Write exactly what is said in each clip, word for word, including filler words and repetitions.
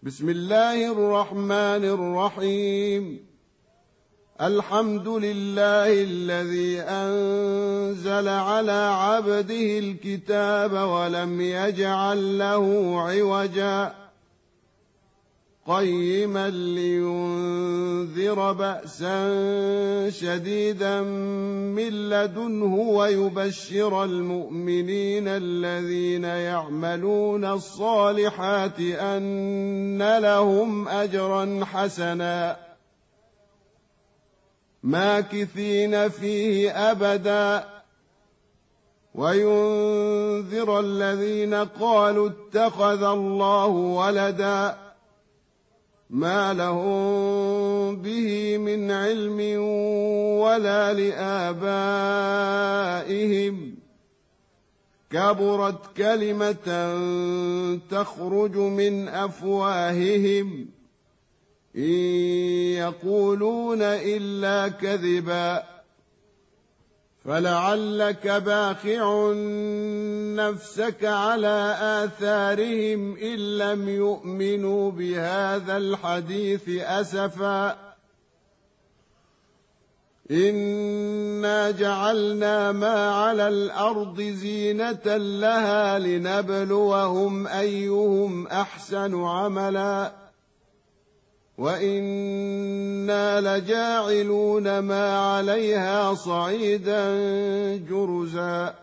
بسم الله الرحمن الرحيم. الحمد لله الذي أنزل على عبده الكتاب ولم يجعل له عوجا قيما لينذر بأسا شديدا من لدنه ويبشر المؤمنين الذين يعملون الصالحات أن لهم أجرا حسنا ماكثين فيه أبدا وينذر الذين قالوا اتخذ الله ولدا ما لهم به من علم ولا لآبائهم كبرت كلمة تخرج من أفواههم إن يقولون إلا كذبا فلعلك باخع نفسك على آثارهم إن لم يؤمنوا بهذا الحديث أسفا إنا جعلنا ما على الأرض زينة لها لنبلوهم أيهم أحسن عملا وإنا لجاعلون ما عليها صعيدا جرزا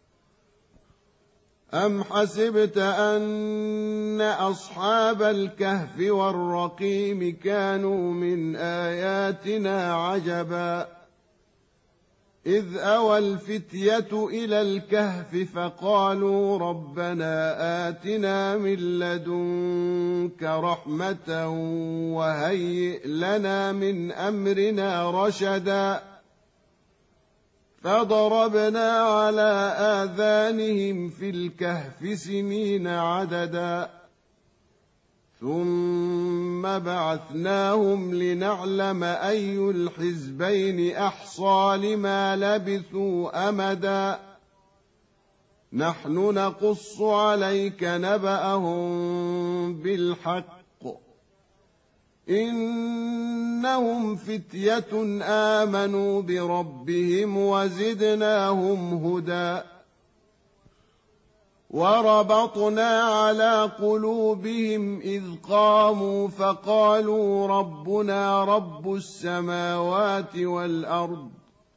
أم حسبت أن أصحاب الكهف والرقيم كانوا من آياتنا عجبا إذ أوى الفتية إلى الكهف فقالوا ربنا آتنا من لدنك رحمة وهيئ لنا من أمرنا رشدا فضربنا على آذانهم في الكهف سنين عددا ثم بعثناهم لنعلم أي الحزبين أحصى لما لبثوا أمدا نحن نقص عليك نبأهم بالحق إنهم فتية آمنوا بربهم وزدناهم هدى وربطنا على قلوبهم إذ قاموا فقالوا ربنا رب السماوات والأرض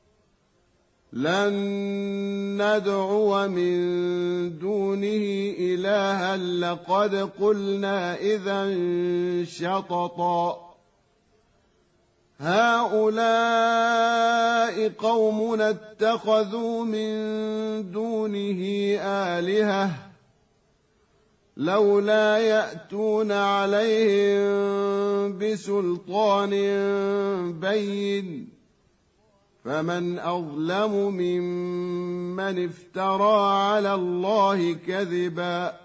لن ندعو من دونه إلها لقد قلنا إذا شططا هؤلاء قومنا اتخذوا من دونه آلهة لولا يأتون عليهم بسلطان بين فمن أظلم ممن افترى على الله كذبا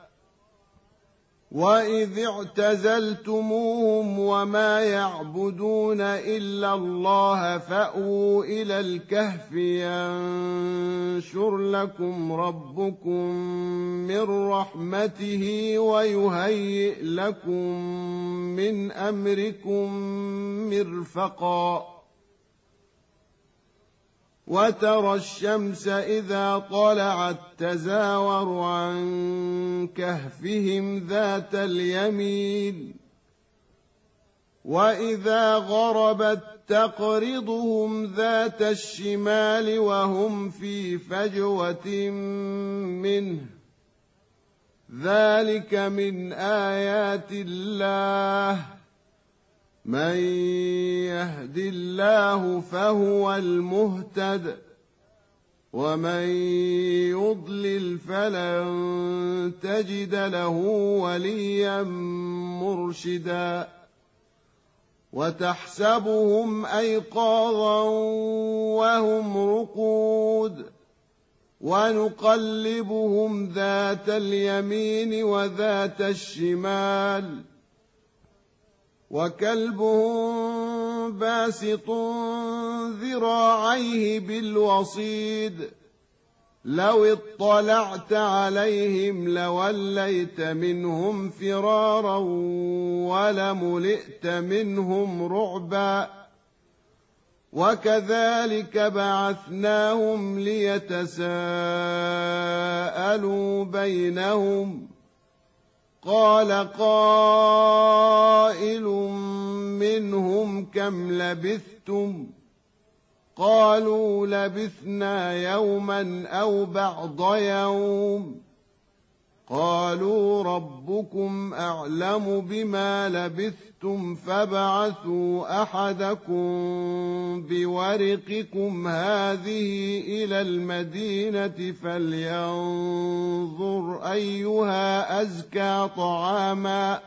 وإذ اعتزلتموهم وما يعبدون إلا الله فأووا إلى الكهف ينشر لكم ربكم من رحمته ويهيئ لكم من أمركم مرفقا وترى الشمس إذا طلعت تزاور عن كهفهم ذات اليمين وإذا غربت تقرضهم ذات الشمال وهم في فجوة منه ذلك من آيات الله من يهد الله فهو المهتد ومن يضلل فلن تجد له وليا مرشدا وتحسبهم أيقاظا وهم رقود ونقلبهم ذات اليمين وذات الشمال وكلبهم باسط ذراعيه بالوصيد لو اطلعت عليهم لوليت منهم فرارا ولملئت منهم رعبا وكذلك بعثناهم ليتساءلوا بينهم قال قائل منهم كم لبثتم قالوا لبثنا يوما أو بعض يوم قالوا ربكم أعلم بما لبثتم فابعثوا أحدكم بورقكم هذه إلى المدينة فلينظر أيها أزكى طعاما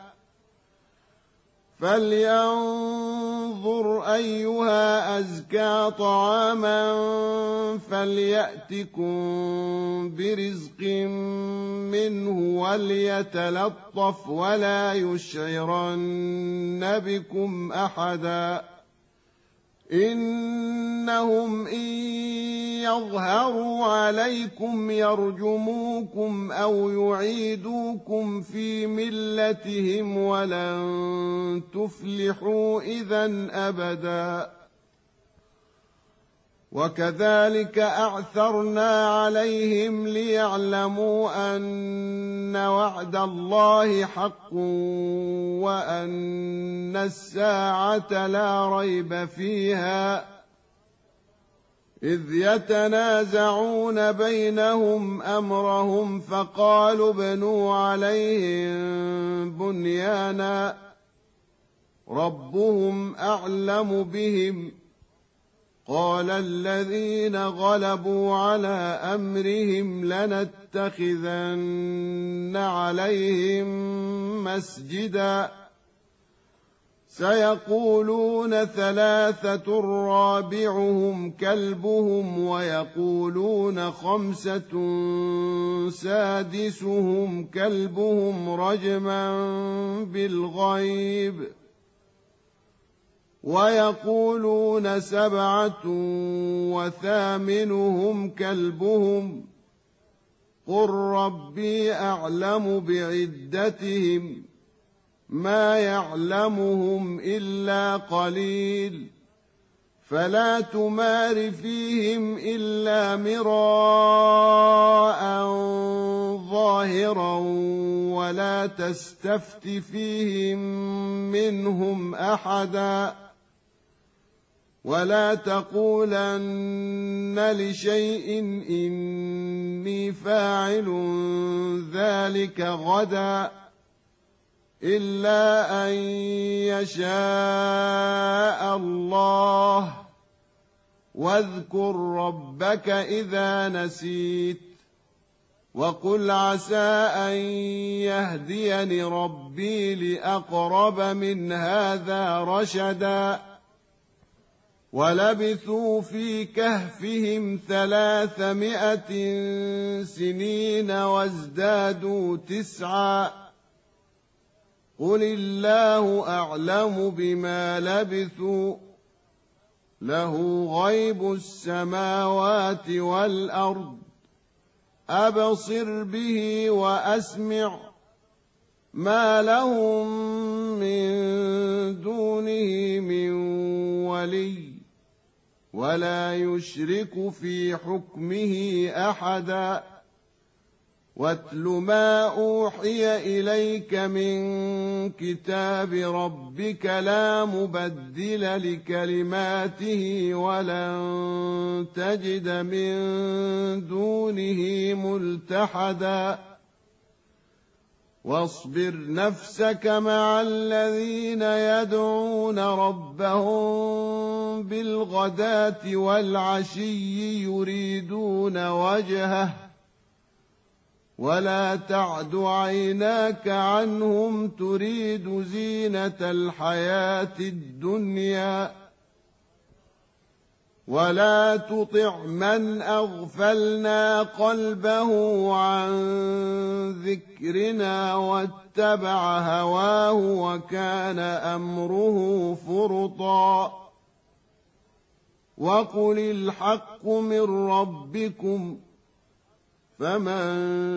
فلينظر أيها أزكى طعاما فليأتكم برزق منه وليتلطف ولا يشعرن بكم أحدا إنهم إن يظهروا عليكم يرجموكم أو يعيدوكم في ملتهم ولن تفلحوا إذن أبدا وكذلك أعثرنا عليهم ليعلموا أن وعد الله حق وأن الساعة لا ريب فيها إذ يتنازعون بينهم أمرهم فقالوا ابنوا عليهم بنيانا ربهم أعلم بهم قال الذين غلبوا على أمرهم لنتخذن عليهم مسجدا سيقولون ثلاثة رابعهم كلبهم ويقولون خمسة سادسهم كلبهم رجما بالغيب ويقولون سبعة وثامنهم كلبهم قل ربي أعلم بعدتهم ما يعلمهم إلا قليل فلا تمار فيهم إلا مراء ظاهرا ولا تستفت فيهم منهم أحدا ولا تقولن لشيء إني فاعل ذلك غدا إلا أن يشاء الله واذكر ربك إذا نسيت وقل عسى أن يهديني ربي لأقرب من هذا رشدا ولبثوا في كهفهم ثلاثمائة سنين وازدادوا تسعا قل الله أعلم بما لبثوا له غيب السماوات والأرض أبصر به وأسمع ما لهم من دونه من ولي ولا يشرك في حكمه أحدا واتل ما أوحي إليك من كتاب ربك لا مبدل لكلماته ولن تجد من دونه ملتحدا واصبر نفسك مع الذين يدعون ربهم بالغداة والعشي يريدون وجهه ولا تعد عيناك عنهم تريد زينة الحياة الدنيا ولا تطع من أغفلنا قلبه عن ذكرنا واتبع هواه وكان أمره فرطا وقل الحق من ربكم فمن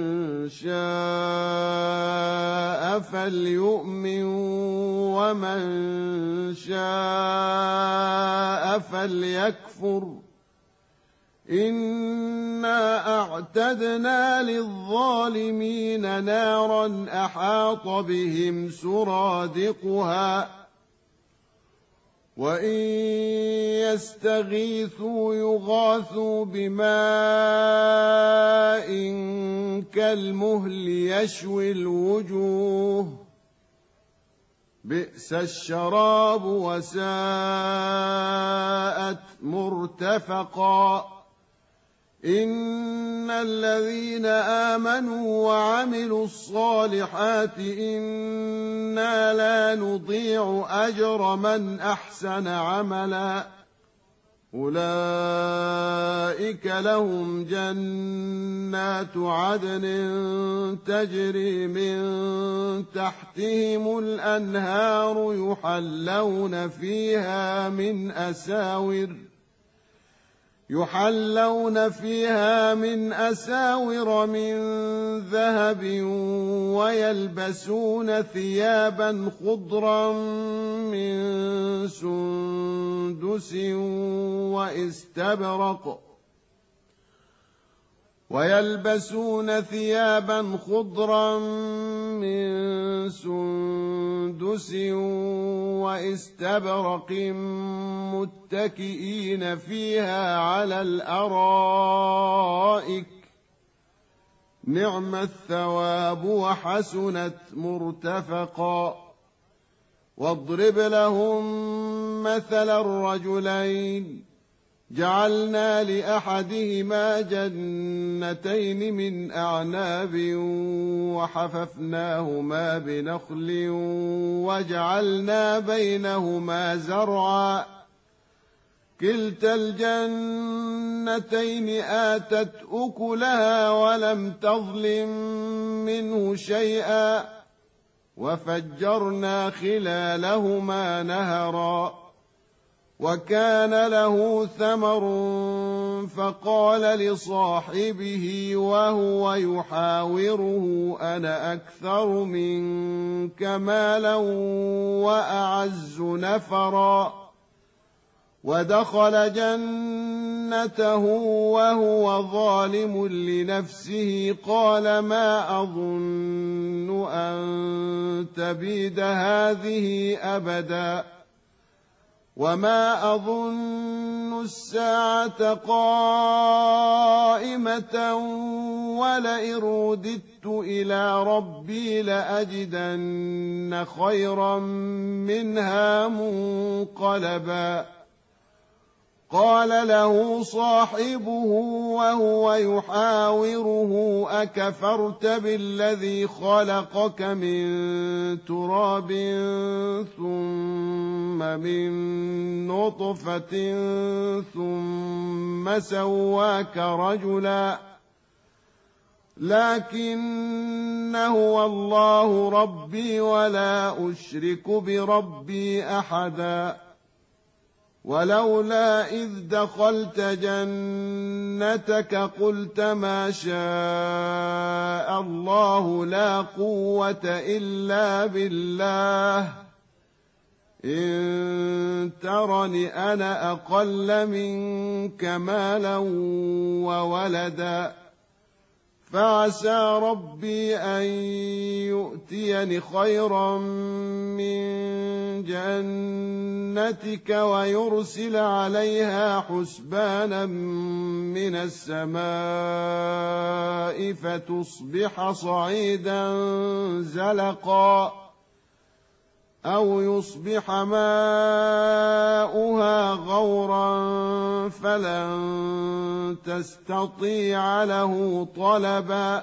شاء فليؤمن ومن شاء فليكفر إنا أعتدنا للظالمين نارا أحاط بهم سرادقها وإن يستغيثوا يغاثوا بماء كالمهل يشوي الوجوه بئس الشراب وساءت مرتفقا إن الذين آمنوا وعملوا الصالحات إنا لا نضيع أجر من أحسن عملا أولئك لهم جنات عدن تجري من تحتهم الأنهار يحلون فيها من أساور يحلون فيها من أساور من ذهب ويلبسون ثيابا خضرا من سندس واستبرق ويلبسون ثيابا خضرا من سندس واستبرق متكئين فيها على الأرائك نعم الثواب وحسنت مرتفقا واضرب لهم مثل الرجلين جعلنا لأحدهما جنتين من أعناب وحففناهما بنخل وجعلنا بينهما زرعا كلتا الجنتين آتت أكلها ولم تظلم منه شيئا وفجرنا خلالهما نهرا وكان له ثمر فقال لصاحبه وهو يحاوره أنا أكثر منك مالا وأعز نفرا ودخل جنته وهو ظالم لنفسه قال ما أظن أن تبيد هذه أبدا وما أظن الساعة قائمة ولئن رددت إلى ربي لأجدن خيرا منها منقلبا قال له صاحبه وهو يحاوره أكفرت بالذي خلقك من تراب ثم من نطفة ثم سواك رجلا لكن هو الله ربي ولا أشرك بربي أحدا ولولا إذ دخلت جنتك قلت ما شاء الله لا قوة إلا بالله إن ترني أنا أقل منك مالا وولدا فعسى ربي أن يؤتيني خيرا من جنتك ويرسل عليها حسبانا من السماء فتصبح صعيدا زلقا أو يصبح ماؤها غورا فلن تستطيع له طلبا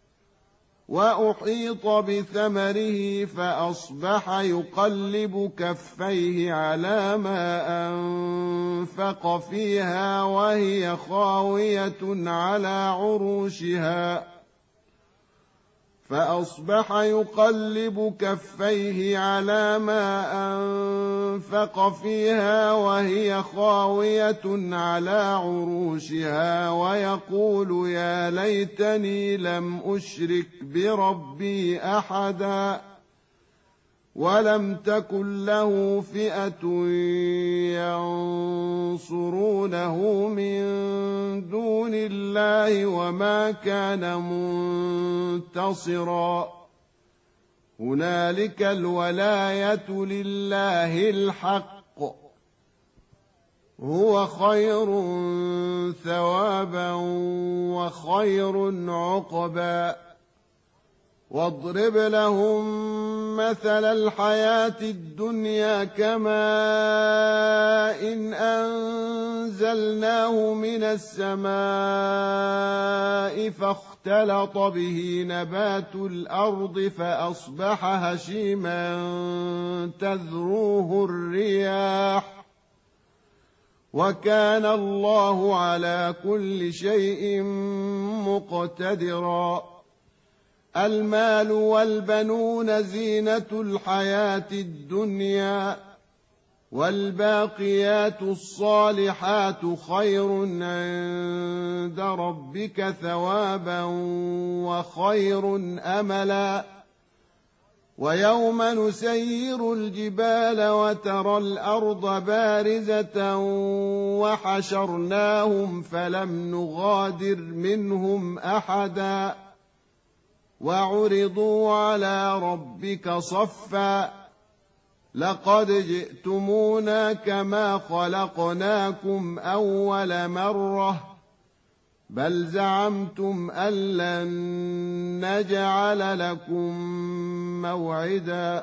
وأحيط بثمره فأصبح يقلب كفيه على ما أنفق فيها وهي خاوية على عروشها فأصبح يقلب كفيه على ما أنفق فيها وهي خاوية على عروشها ويقول يا ليتني لم أشرك بربي أحدا ولم تكن له فئة ينصرونه من دون الله وما كان منتصرا هنالك الولاية لله الحق هو خير ثوابا وخير عقبا واضرب لهم مثل الحياة الدنيا كماء إن أنزلناه من السماء فاختلط به نبات الأرض فأصبح هشيما تذروه الرياح وكان الله على كل شيء مقتدرا المال والبنون زينة الحياة الدنيا والباقيات الصالحات خير عند ربك ثوابا وخير أملا ويوم نسير الجبال وترى الأرض بارزة وحشرناهم فلم نغادر منهم أحدا وعرضوا على ربك صفا لقد جئتمونا كما خلقناكم أول مرة بل زعمتم أن لن نجعل لكم موعدا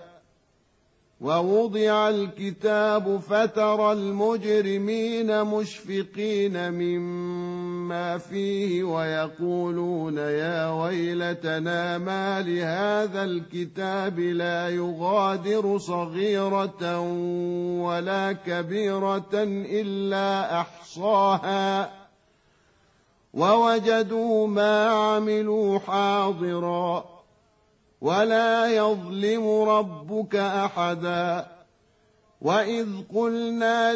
ووضع الكتاب فترى المجرمين مشفقين مما فيه ويقولون يا ويلتنا ما لهذا الكتاب لا يغادر صغيرة ولا كبيرة إلا أحصاها ووجدوا ما عملوا حاضرا ولا يظلم ربك أحدا وإذ قلنا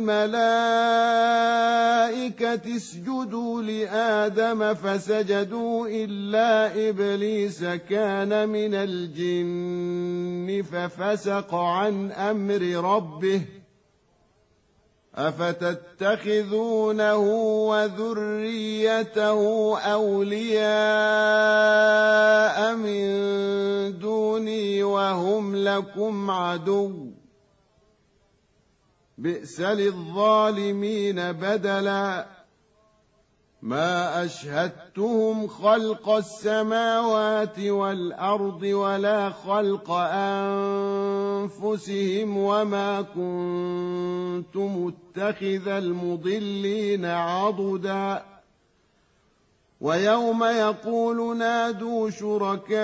للملائكة اسجدوا لآدم فسجدوا إلا إبليس كان من الجن ففسق عن أمر ربه أفتتخذونه وذريته أولياء من دوني وهم لكم عدو بئس للظالمين بدلا ما أشهدتهم خلق السماوات والأرض ولا خلق أنفسهم وما كنت متخذ المضلين عضدا ويوم يقول نادوا شركائي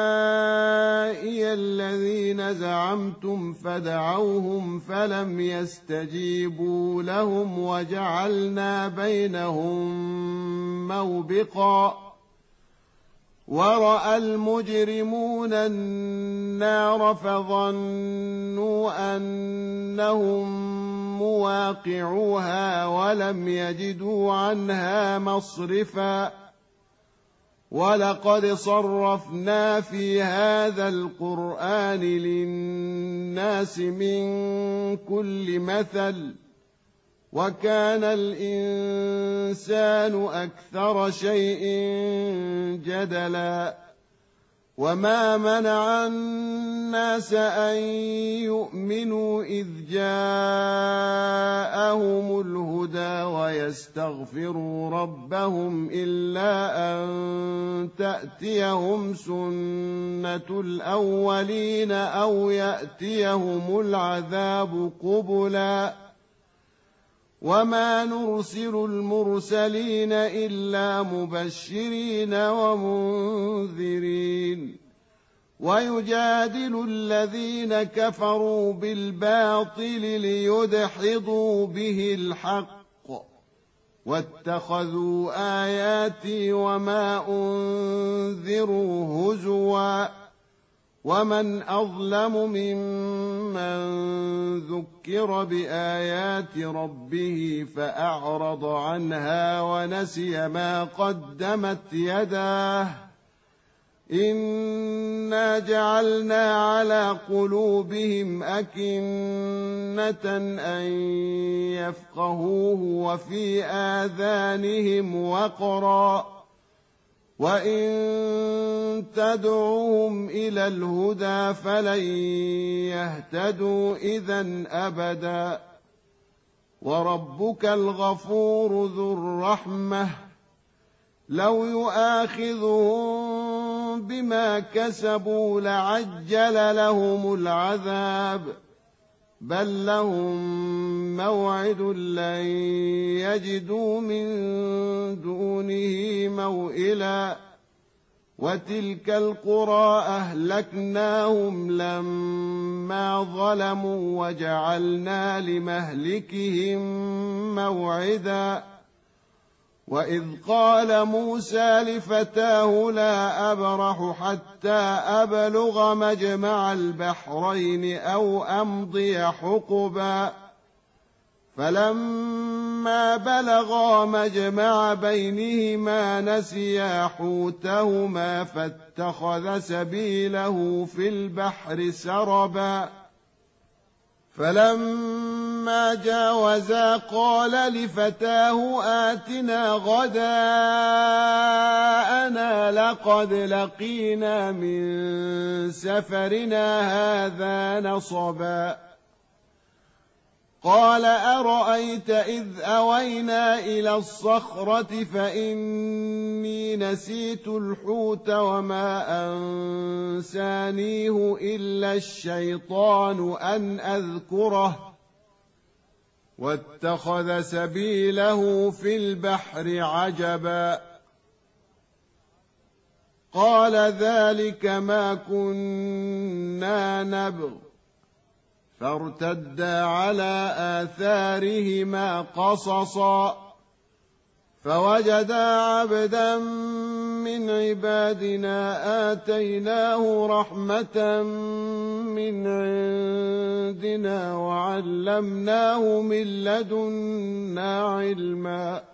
الذين زعمتم فدعوهم فلم يستجيبوا لهم وجعلنا بينهم موبقا ورأى المجرمون النار فظنوا أنهم مواقعوها ولم يجدوا عنها مصرفا ولقد صرفنا في هذا القرآن للناس من كل مثل وكان الإنسان أكثر شيء جدلا وما منع الناس أن يؤمنوا إذ جاءهم الهدى ويستغفروا ربهم إلا أن تأتيهم سنة الأولين أو يأتيهم العذاب قبلا وما نرسل المرسلين إلا مبشرين ومنذرين ويجادل الذين كفروا بالباطل ليدحضوا به الحق واتخذوا آياتي وما أنذروا هزوا ومن أظلم ممن ذكر بآيات ربه فأعرض عنها ونسي ما قدمت يداه إنا جعلنا على قلوبهم أكنة أن يفقهوه وفي آذانهم وقرا وإن تدعوهم إلى الهدى فلن يهتدوا إذن أبدا وربك الغفور ذو الرحمة لو يؤاخذهم بما كسبوا لعجل لهم العذاب بل لهم موعد لن يجدوا من دونه موئلا وتلك القرى أهلكناهم لما ظلموا وجعلنا لمهلكهم موعدا وإذ قال موسى لفتاه لا أبرح حتى أبلغ مجمع البحرين أو أمضي حقبا فلما بلغا مجمع بينهما نسيا حوتهما فاتخذ سبيله في البحر سربا فلما جاوزا قال لفتاه آتنا غداءنا لقد لقينا من سفرنا هذا نصبا قال أرأيت إذ أوينا إلى الصخرة فإني نسيت الحوت وما أنسانيه إلا الشيطان أن أذكره واتخذ سبيله في البحر عجبا قال ذلك ما كنا نبغ فارتدا على آثارهما قصصا فوجدا عبدا من عبادنا آتيناه رحمة من عندنا وعلمناه من لدنا علما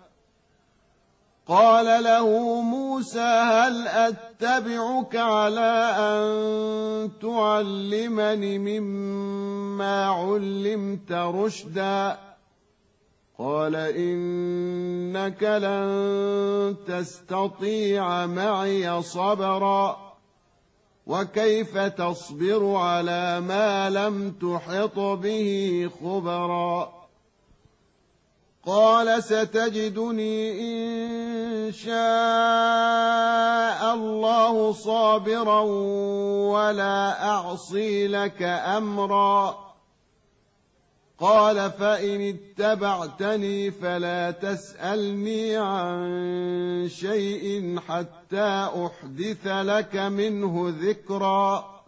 قال له موسى هل أتبعك على أن تعلمني مما علمت رشدا قال إنك لن تستطيع معي صبرا وكيف تصبر على ما لم تحط به خبرا قال ستجدني إن شاء الله صابرا ولا أعصي لك أمرا قال فإن اتبعتني فلا تسألني عن شيء حتى أحدث لك منه ذكرا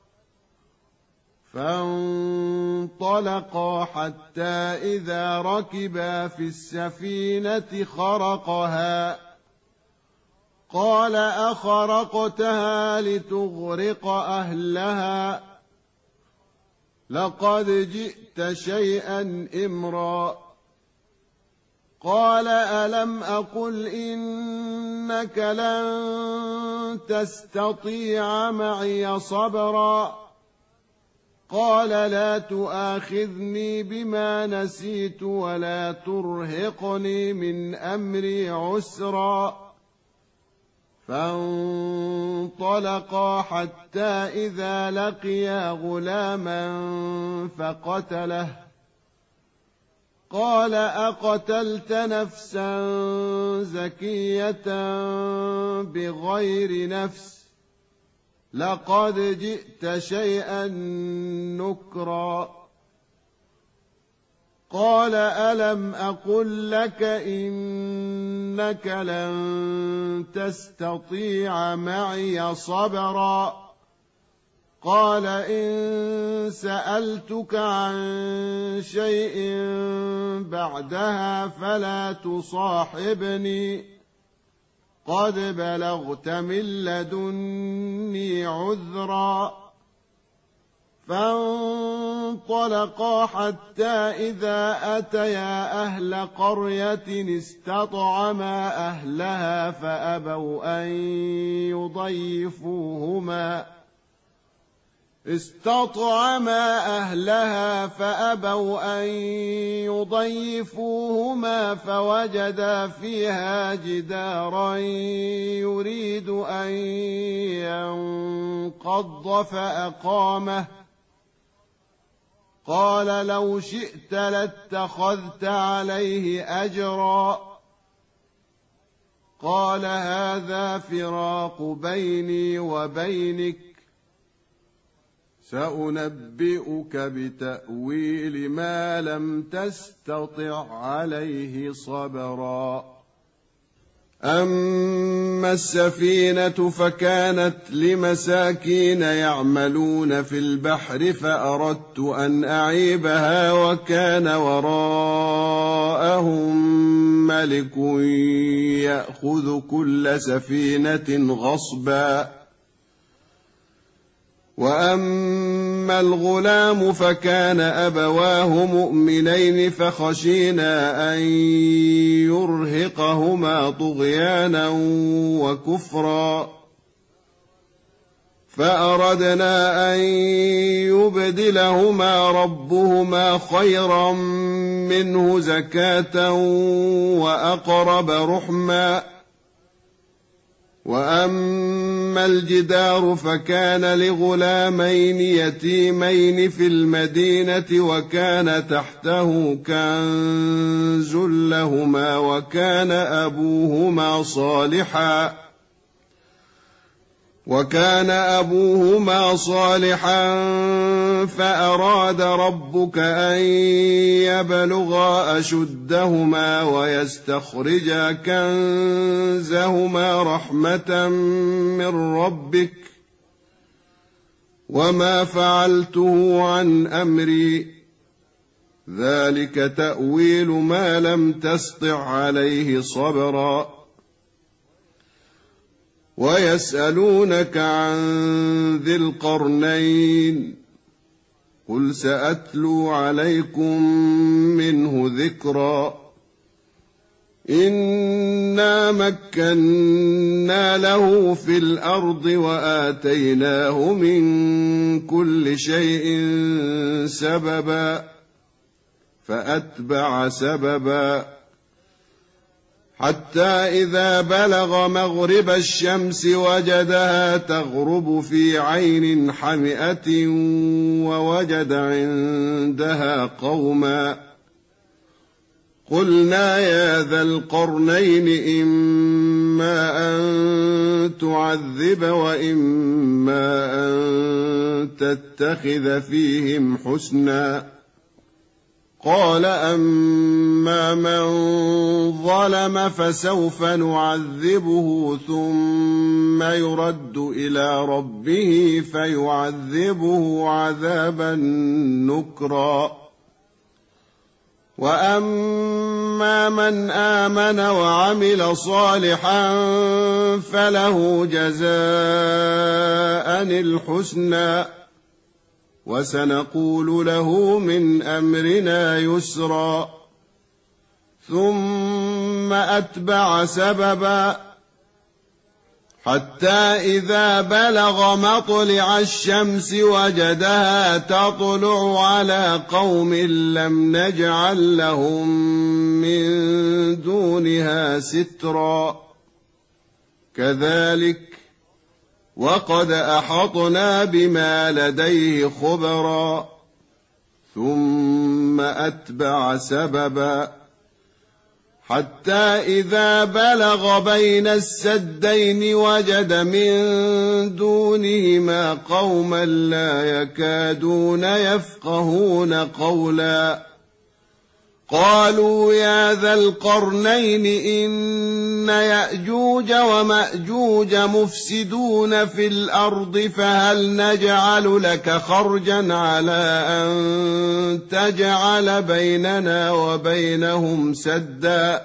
فانطلقا حتى إذا ركبا في السفينة خرقها قال أخرقتها لتغرق أهلها لقد جئت شيئا إمرا قال ألم أقل إنك لن تستطيع معي صبرا قال لا تؤاخذني بما نسيت ولا ترهقني من أمري عسرا فانطلقا حتى إذا لقيا غلاما فقتله قال أقتلت نفسا زكية بغير نفس لقد جئت شيئا نكرا قال ألم أقل لك إنك لن تستطيع معي صبرا قال إن سألتك عن شيء بعدها فلا تصاحبني قد بلغت من لدني عذرا. فانطلقا حتى إذا أتيا أهل قرية استطعما أهلها فأبوا أن يضيفوهما استطعما أهلها فأبوا أن يضيفوهما فوجدا فيها جدارا يريد أن ينقض فأقامه قال لو شئت لاتخذت عليه أجرا. قال هذا فراق بيني وبينك سأنبئك بتأويل ما لم تستطع عليه صبرا. أما السفينة فكانت لمساكين يعملون في البحر فأردت أن أعيبها وكان وراءهم ملك يأخذ كل سفينة غصبا. وأما الغلام فكان أبواه مؤمنين فخشينا أن يرهقهما طغيانا وكفرا فأردنا أن يبدلهما ربهما خيرا منه زكاة وأقرب رحما. وأما الجدار فكان لغلامين يتيمين في المدينة وكان تحته كنز لهما وكان أبوهما صالحا وكان أبوهما صالحا فأراد ربك أن يبلغا أشدهما ويستخرجا كنزهما رحمة من ربك وما فعلته عن أمري ذلك تأويل ما لم تسطع عليه صبرا. ويسألونك عن ذي القرنين قل سأتلو عليكم منه ذكرا. إنا مكنا له في الأرض وآتيناه من كل شيء سببا فأتبع سببا حتى إذا بلغ مغرب الشمس وجدها تغرب في عين حمئة ووجد عندها قوما قلنا يا ذا القرنين إما أن تعذب وإما أن تتخذ فيهم حسنا. قال أما من ظلم فسوف نعذبه ثم يرد إلى ربه فيعذبه عذابا نكرا. وأما من آمن وعمل صالحا فله جزاء الحسنى وسنقول له من أمرنا يسرا. ثم أتبع سببا حتى إذا بلغ مطلع الشمس وجدها تطلع على قوم لم نجعل لهم من دونها سترا كذلك وقد أحطنا بما لديه خبرا. ثم أتبع سببا حتى إذا بلغ بين السدين وجد من دونهما قوما لا يكادون يفقهون قولا قالوا يا ذا القرنين إن يأجوج ومأجوج مفسدون في الأرض فهل نجعل لك خرجا على أن تجعل بيننا وبينهم سدا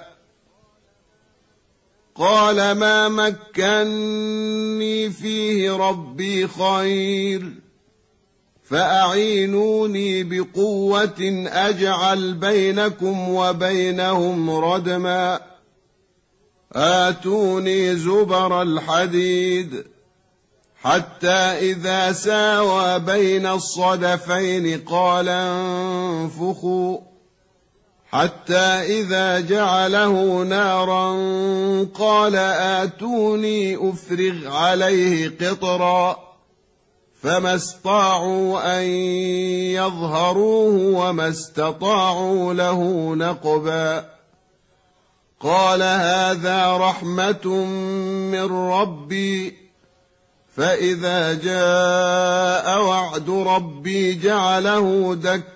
قال ما مكني فيه ربي خير فأعينوني بقوة أجعل بينكم وبينهم ردما آتوني زبر الحديد حتى إذا ساوى بين الصدفين قال انفخوا حتى إذا جعله نارا قال آتوني أفرغ عليه قطرا فما استطاعوا أن يظهروه وما استطاعوا له نقبا قال هذا رحمة من ربي فإذا جاء وعد ربي جعله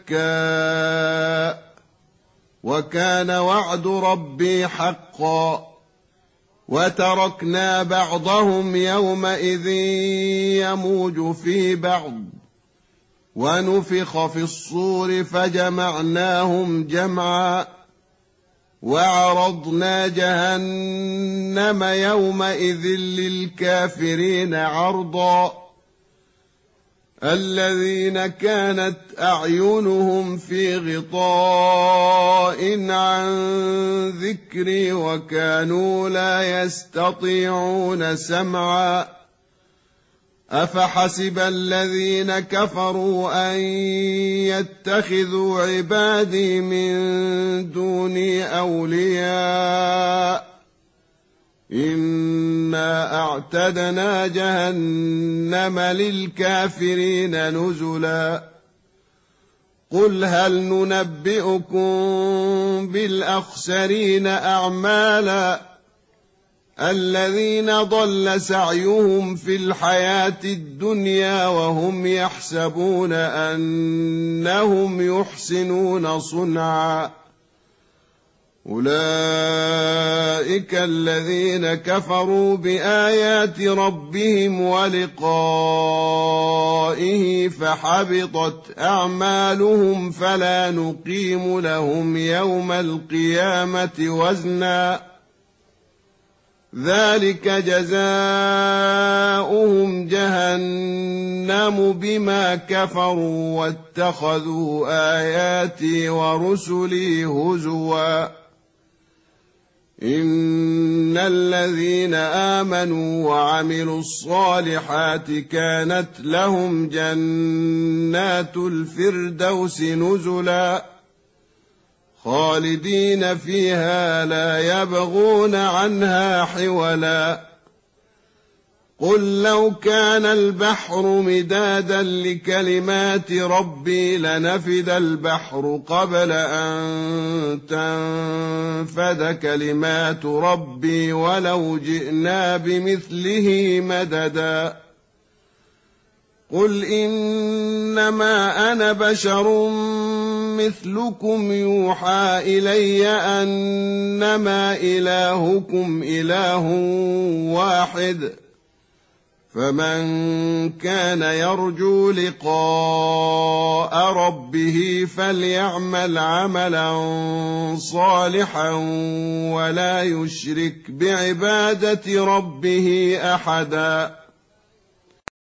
دكا وكان وعد ربي حقا وتركنا بعضهم يومئذ يموج في بعض ونفخ في الصور فجمعناهم جمعا وعرضنا جهنم يومئذ للكافرين عرضا الذين كانت أعينهم في غطاء عن ذكري وكانوا لا يستطيعون سمعا أفحسب الذين كفروا أن يتخذوا عبادي من دوني أولياء إنا أعتدنا جهنم للكافرين نزلا قل هل ننبئكم بالأخسرين أعمالا الذين ضل سعيهم في الحياة الدنيا وهم يحسبون أنهم يحسنون صنعا أولئك الذين كفروا بآيات ربهم ولقائه فحبطت أعمالهم فلا نقيم لهم يوم القيامة وزنا ذلك جزاؤهم جهنم بما كفروا واتخذوا آياتي ورسلي هزوا إن الذين آمنوا وعملوا الصالحات كانت لهم جنات الفردوس نزلا خالدين فيها لا يبغون عنها حولا قل لو كان البحر مدادا لكلمات ربي لنفد البحر قبل أن تنفد كلمات ربي ولو جئنا بمثله مددا قل إنما أنا بشر مثلكم يوحى إلي أنما إلهكم إله واحد فمن كان يرجو لقاء ربه فليعمل عملا صالحا ولا يشرك بعبادة ربه أحدا